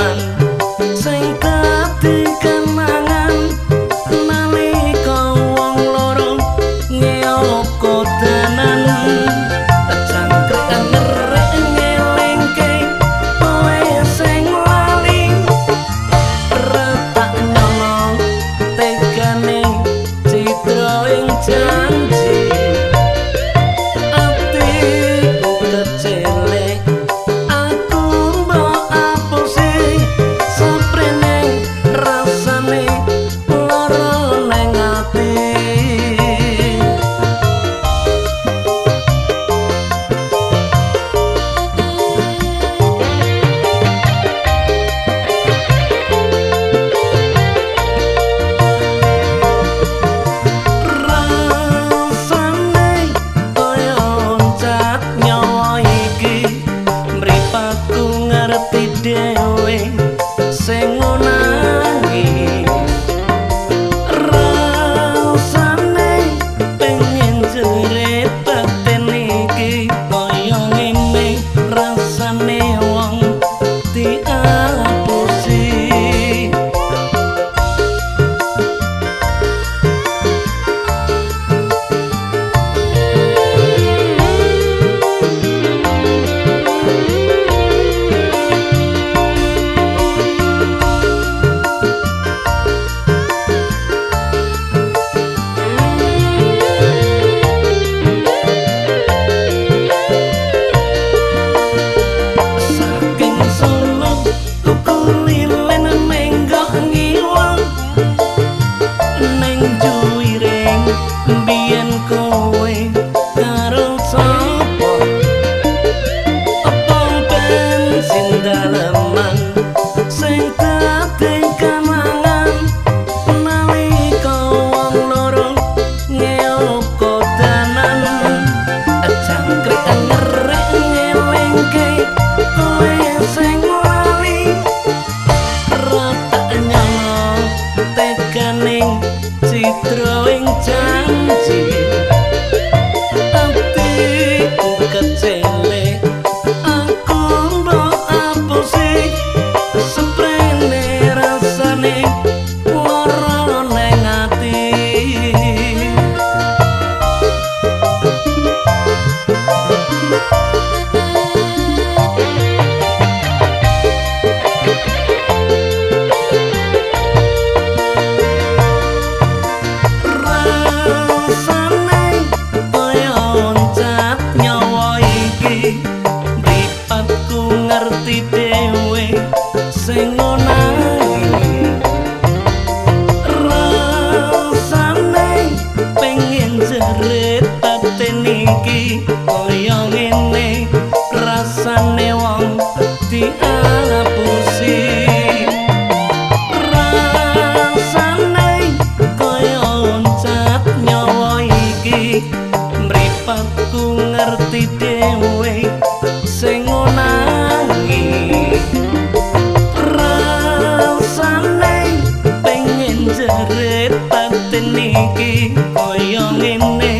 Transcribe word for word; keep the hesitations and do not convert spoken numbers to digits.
daleman sing dadi kenangan nalika wong loro ngeoko tenan cangkrik ngerek ngelingke kowe sing lali retak nyolong tegane citra ing janji atiku kecelek aku mbok apusi saprene rasane lara neng ati dewe sing ngonangi rasane pengen jerit batin iki kaya ngene rasane wong diapusi biyen kowe karo sapa apa bensin daleman sing dadi kenangan nalika wong loro ngeoko tenan cangkrik ngerek ngelingke kowe sing lali retak nyolong teganing citra ing janji atiku kecelek aku mbok apusi saprene rasane lara neng ati ngerti dewe sing ngonangi rasane pengen jerit batin iki kaya ngene rasane wong diapusi rasane kaya oncat nyawa iki mripatku ngerti dewe sing ngonangi rasane pengen jerit batin iki kaya ngene